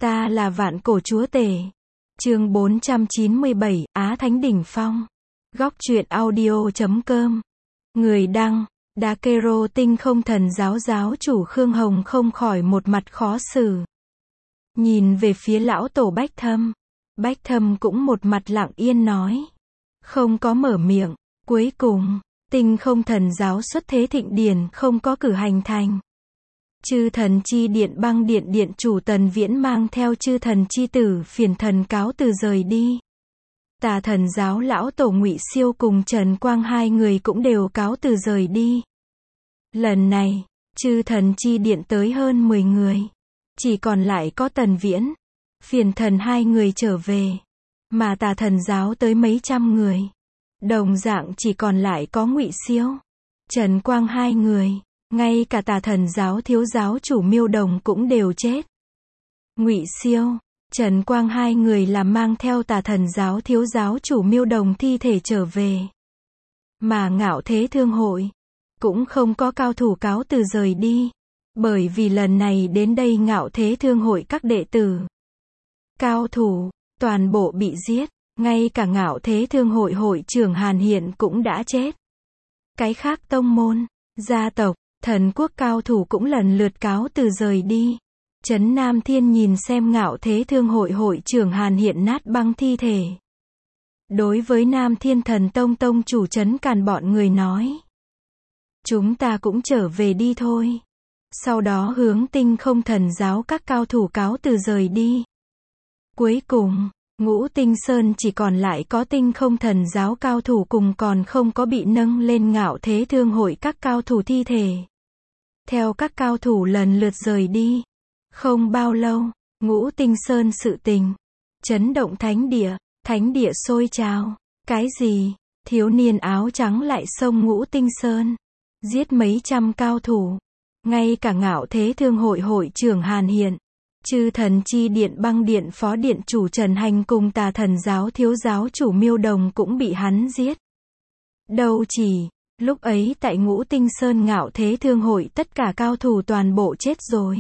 Ta là vạn cổ chúa tể. Chương 497, Á Thánh Đỉnh Phong. Góc truyện audio.com. Người đăng, Dakero Tinh Không Thần giáo giáo chủ Khương Hồng không khỏi một mặt khó xử. Nhìn về phía lão tổ Bách Thâm. Bách Thâm cũng một mặt lặng yên nói. Không có mở miệng. Cuối cùng, Tinh Không Thần giáo xuất thế thịnh điển không có cử hành thành. Chư thần chi điện Băng Điện điện chủ Tần Viễn mang theo chư thần chi tử Phiền Thần cáo từ rời đi. Tà Thần giáo lão tổ Ngụy Siêu cùng Trần Quang hai người cũng đều cáo từ rời đi. Lần này, chư thần chi điện tới hơn 10 người. Chỉ còn lại có Tần Viễn, Phiền Thần hai người trở về. Mà Tà Thần giáo tới mấy trăm người. Đồng dạng chỉ còn lại có Ngụy Siêu, Trần Quang hai người. Ngay cả Tà Thần giáo thiếu giáo chủ Miêu Đồng cũng đều chết. Ngụy Siêu, Trần Quang hai người là mang theo Tà Thần giáo thiếu giáo chủ Miêu Đồng thi thể trở về. Mà Ngạo Thế Thương hội cũng không có cao thủ cáo từ rời đi, bởi vì lần này đến đây Ngạo Thế Thương hội các đệ tử, cao thủ, toàn bộ bị giết, ngay cả Ngạo Thế Thương hội hội trưởng Hàn Hiện cũng đã chết. Cái khác tông môn, gia tộc, thần quốc cao thủ cũng lần lượt cáo từ rời đi. Trấn Nam Thiên nhìn xem Ngạo Thế Thương hội hội trưởng Hàn Hiện nát băng thi thể. Đối với Nam Thiên Thần Tông tông chủ Trấn Càn bọn người nói. Chúng ta cũng trở về đi thôi. Sau đó hướng Tinh Không Thần giáo các cao thủ cáo từ rời đi. Cuối cùng, Ngũ Tinh Sơn chỉ còn lại có Tinh Không Thần giáo cao thủ cùng còn không có bị nâng lên Ngạo Thế Thương hội các cao thủ thi thể. Theo các cao thủ lần lượt rời đi. Không bao lâu, Ngũ Tinh Sơn sự tình. Chấn động thánh địa sôi trào. Cái gì? Thiếu niên áo trắng lại xông Ngũ Tinh Sơn. Giết mấy trăm cao thủ. Ngay cả Ngạo Thế Thương hội hội trưởng Hàn Hiện. Chư thần chi điện Băng Điện phó điện chủ Trần Hành cùng Tà Thần giáo thiếu giáo chủ Miêu Đồng cũng bị hắn giết. Đâu chỉ, lúc ấy tại Ngũ Tinh Sơn Ngạo Thế Thương hội tất cả cao thủ toàn bộ chết rồi.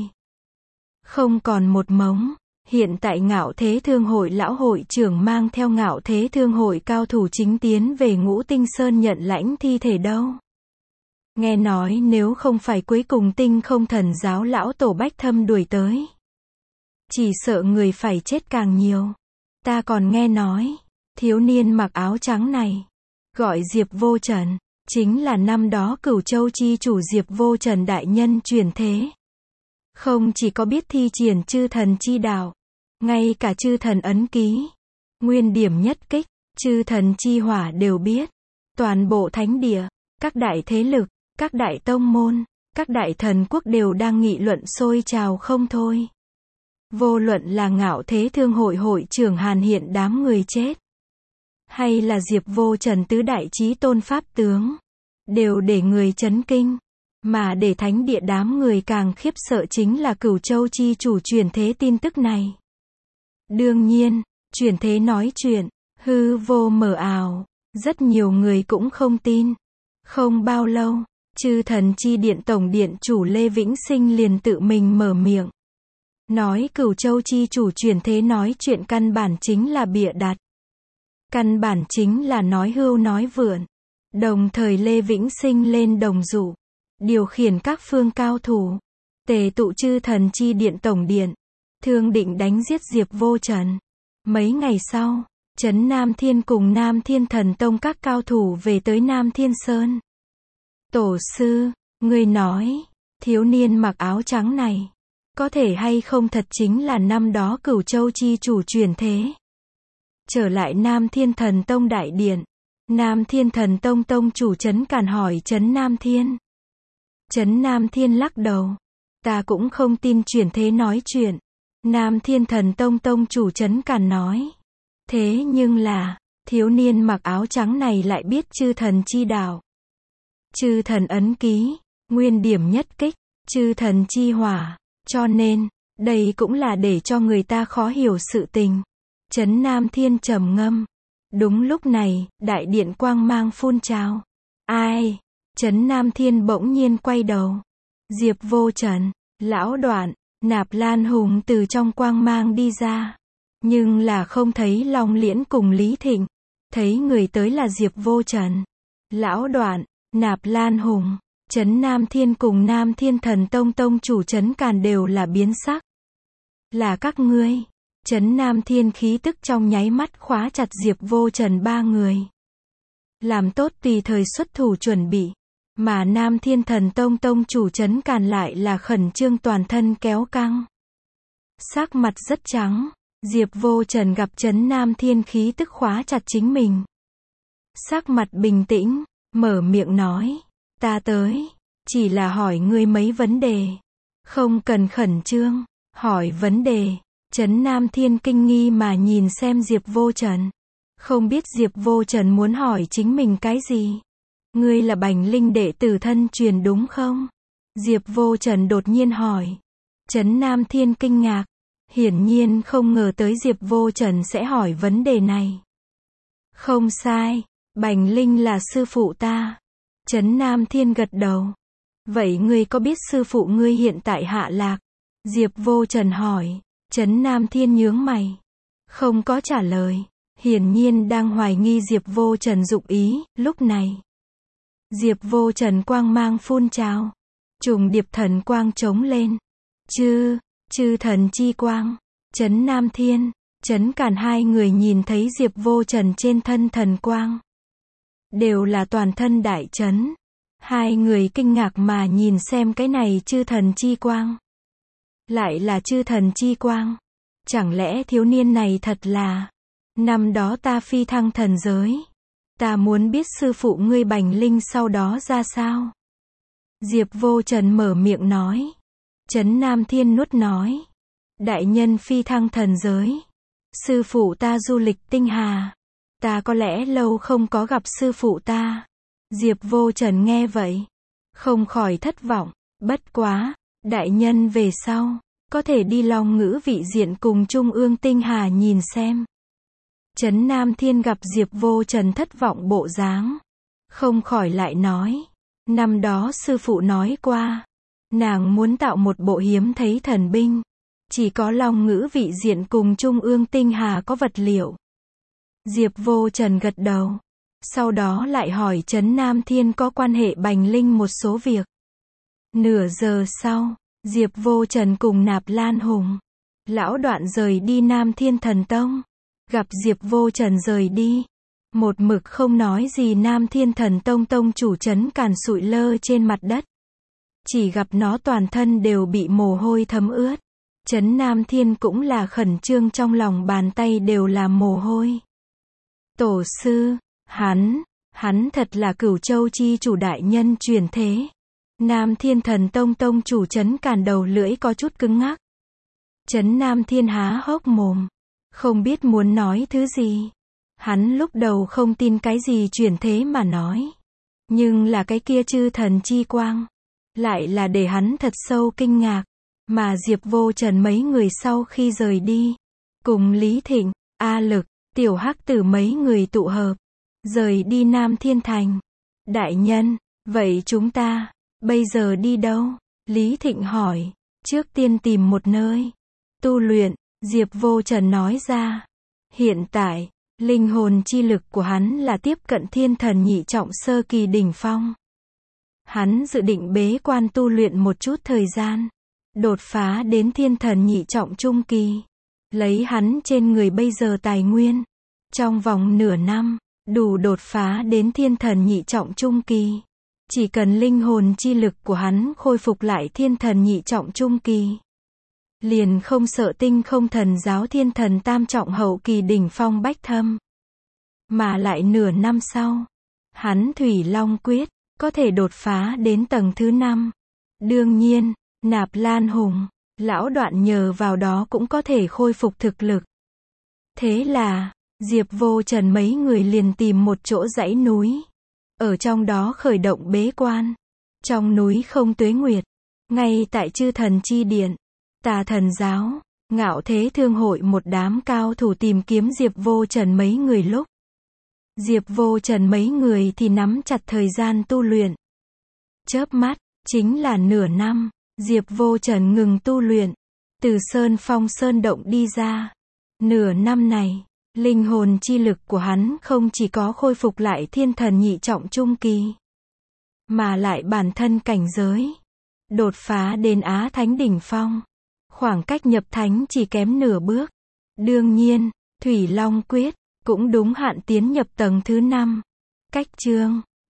Không còn một mống. Hiện tại Ngạo Thế Thương hội lão hội trưởng mang theo Ngạo Thế Thương hội cao thủ chính tiến về Ngũ Tinh Sơn nhận lãnh thi thể đâu. Nghe nói nếu không phải cuối cùng Tinh Không Thần giáo lão tổ Bách Thâm đuổi tới, chỉ sợ người phải chết càng nhiều. Ta còn nghe nói, thiếu niên mặc áo trắng này, gọi Diệp Vô Trần, chính là năm đó Cửu Châu chi chủ Diệp Vô Trần đại nhân truyền thế. Không chỉ có biết thi triển chư thần chi đạo, ngay cả chư thần ấn ký, nguyên điểm nhất kích, chư thần chi hỏa đều biết. Toàn bộ thánh địa, các đại thế lực, các đại tông môn, các đại thần quốc đều đang nghị luận sôi trào không thôi. Vô luận là Ngạo Thế Thương hội hội trưởng Hàn Hiện đám người chết, hay là Diệp Vô Trần tứ đại chí tôn pháp tướng, đều để người chấn kinh. Mà để thánh địa đám người càng khiếp sợ chính là Cửu Châu chi chủ truyền thế tin tức này. Đương nhiên, truyền thế nói chuyện, hư vô mờ ảo, rất nhiều người cũng không tin. Không bao lâu, chư thần chi điện tổng điện chủ Lê Vĩnh Sinh liền tự mình mở miệng. Nói Cửu Châu chi chủ truyền thế nói chuyện căn bản chính là bịa đặt. Căn bản chính là nói hưu nói vượn. Đồng thời Lê Vĩnh Sinh lên đồng dụ, điều khiển các phương cao thủ, tề tụ chư thần chi điện tổng điện, thương định đánh giết Diệp Vô Trần. Mấy ngày sau, Trấn Nam Thiên cùng Nam Thiên Thần Tông các cao thủ về tới Nam Thiên Sơn. Tổ sư, ngươi nói, thiếu niên mặc áo trắng này, có thể hay không thật chính là năm đó Cửu Châu chi chủ truyền thế. Trở lại Nam Thiên Thần Tông đại điện, Nam Thiên Thần Tông tông chủ Trấn Càn hỏi Trấn Nam Thiên. Trấn Nam Thiên lắc đầu. Ta cũng không tin truyền thế nói chuyện. Nam Thiên Thần Tông tông chủ Trấn Càn nói. Thế nhưng là, thiếu niên mặc áo trắng này lại biết chư thần chi đạo, chư thần ấn ký, nguyên điểm nhất kích, chư thần chi hỏa. Cho nên, đây cũng là để cho người ta khó hiểu sự tình. Trấn Nam Thiên trầm ngâm. Đúng lúc này, đại điện quang mang phun trào. Ai? Trấn Nam Thiên bỗng nhiên quay đầu. Diệp Vô Trần, lão Đoạn, Nạp Lan Hùng từ trong quang mang đi ra. Nhưng là không thấy Long Liễn cùng Lý Thịnh. Thấy người tới là Diệp Vô Trần. Lão Đoạn, Nạp Lan Hùng, Trấn Nam Thiên cùng Nam Thiên Thần Tông tông chủ Trấn Càn đều là biến sắc. Là các ngươi. Trấn Nam Thiên khí tức trong nháy mắt khóa chặt Diệp Vô Trần ba người. Làm tốt tùy thời xuất thủ chuẩn bị. Mà Nam Thiên Thần Tông tông chủ Trấn Càn lại là khẩn trương toàn thân kéo căng. Sắc mặt rất trắng. Diệp Vô Trần gặp Trấn Nam Thiên khí tức khóa chặt chính mình. Sắc mặt bình tĩnh, mở miệng nói. Ta tới. Chỉ là hỏi ngươi mấy vấn đề. Không cần khẩn trương. Hỏi vấn đề. Trấn Nam Thiên kinh nghi mà nhìn xem Diệp Vô Trần. Không biết Diệp Vô Trần muốn hỏi chính mình cái gì. Ngươi là Bành Linh đệ tử thân truyền đúng không? Diệp Vô Trần đột nhiên hỏi. Trấn Nam Thiên kinh ngạc. Hiển nhiên không ngờ tới Diệp Vô Trần sẽ hỏi vấn đề này. Không sai. Bành Linh là sư phụ ta. Trấn Nam Thiên gật đầu. Vậy ngươi có biết sư phụ ngươi hiện tại hạ lạc? Diệp Vô Trần hỏi. Trấn Nam Thiên nhướng mày. Không có trả lời. Hiển nhiên đang hoài nghi Diệp Vô Trần dụng ý. Lúc này, Diệp Vô Trần quang mang phun trào. Trùng điệp thần quang trống lên. Chư thần chi quang. Trấn Nam Thiên, Trấn Càn hai người nhìn thấy Diệp Vô Trần trên thân thần quang. Đều là toàn thân đại chấn. Hai người kinh ngạc mà nhìn xem cái này chư thần chi quang. Lại là chư thần chi quang. Chẳng lẽ thiếu niên này thật là. Năm đó ta phi thăng thần giới. Ta muốn biết sư phụ ngươi Bành Linh sau đó ra sao. Diệp Vô Trần mở miệng nói. Trấn Nam Thiên nuốt nói. Đại nhân phi thăng thần giới. Sư phụ ta du lịch tinh hà. Ta có lẽ lâu không có gặp sư phụ ta. Diệp Vô Trần nghe vậy. Không khỏi thất vọng. Bất quá. Đại nhân về sau. Có thể đi Long Ngữ vị diện cùng Trung ương tinh hà nhìn xem. Trấn Nam Thiên gặp Diệp Vô Trần thất vọng bộ dáng. Không khỏi lại nói. Năm đó sư phụ nói qua. Nàng muốn tạo một bộ hiếm thấy thần binh. Chỉ có Long Ngữ vị diện cùng Trung ương tinh hà có vật liệu. Diệp Vô Trần gật đầu. Sau đó lại hỏi Trấn Nam Thiên có quan hệ Bành Linh một số việc. Nửa giờ sau, Diệp Vô Trần cùng Nạp Lan Hùng, Lão Đoạn rời đi Nam Thiên Thần Tông. Gặp Diệp Vô Trần rời đi. Một mực không nói gì Nam Thiên Thần Tông tông chủ Trấn Càn sụi lơ trên mặt đất. Chỉ gặp nó toàn thân đều bị mồ hôi thấm ướt. Trấn Nam Thiên cũng là khẩn trương trong lòng bàn tay đều là mồ hôi. Tổ sư, hắn thật là Cửu Châu chi chủ đại nhân truyền thế. Nam Thiên Thần Tông tông chủ Trấn Càn đầu lưỡi có chút cứng ngắc. Trấn Nam Thiên há hốc mồm. Không biết muốn nói thứ gì. Hắn lúc đầu không tin cái gì truyền thế mà nói. Nhưng là cái kia chư thần chi quang. Lại là để hắn thật sâu kinh ngạc. Mà Diệp Vô Trần mấy người sau khi rời đi. Cùng Lý Thịnh, A Lực, Tiểu Hắc Tử mấy người tụ hợp. Rời đi Nam Thiên Thành. Đại nhân, vậy chúng ta, bây giờ đi đâu? Lý Thịnh hỏi. Trước tiên tìm một nơi. Tu luyện, Diệp Vô Trần nói ra. Hiện tại, linh hồn chi lực của hắn là tiếp cận thiên thần nhị trọng sơ kỳ đỉnh phong. Hắn dự định bế quan tu luyện một chút thời gian. Đột phá đến thiên thần nhị trọng trung kỳ. Lấy hắn trên người bây giờ tài nguyên. Trong vòng nửa năm, đủ đột phá đến thiên thần nhị trọng trung kỳ. Chỉ cần linh hồn chi lực của hắn khôi phục lại thiên thần nhị trọng trung kỳ. Liền không sợ Tinh Không Thần giáo thiên thần tam trọng hậu kỳ đỉnh phong bách thâm. Mà lại nửa năm sau, hắn Thủy Long Quyết, có thể đột phá đến tầng thứ 5. Đương nhiên, Nạp Lan Hùng, Lão Đoạn nhờ vào đó cũng có thể khôi phục thực lực. Thế là, Diệp Vô Trần mấy người liền tìm một chỗ dãy núi. Ở trong đó khởi động bế quan. Trong núi không tuế nguyệt. Ngay tại chư thần chi điện. Tà Thần giáo, Ngạo Thế Thương hội một đám cao thủ tìm kiếm Diệp Vô Trần mấy người lúc. Diệp Vô Trần mấy người thì nắm chặt thời gian tu luyện. Chớp mắt, chính là nửa năm, Diệp Vô Trần ngừng tu luyện. từ sơn phong sơn động đi ra. Nửa năm này, linh hồn chi lực của hắn không chỉ có khôi phục lại thiên thần nhị trọng trung kỳ, mà lại bản thân cảnh giới đột phá đến Á Thánh đỉnh phong. Khoảng cách nhập thánh chỉ kém nửa bước. Đương nhiên, Thủy Long quyết cũng đúng hạn tiến nhập tầng thứ 5. Cách chương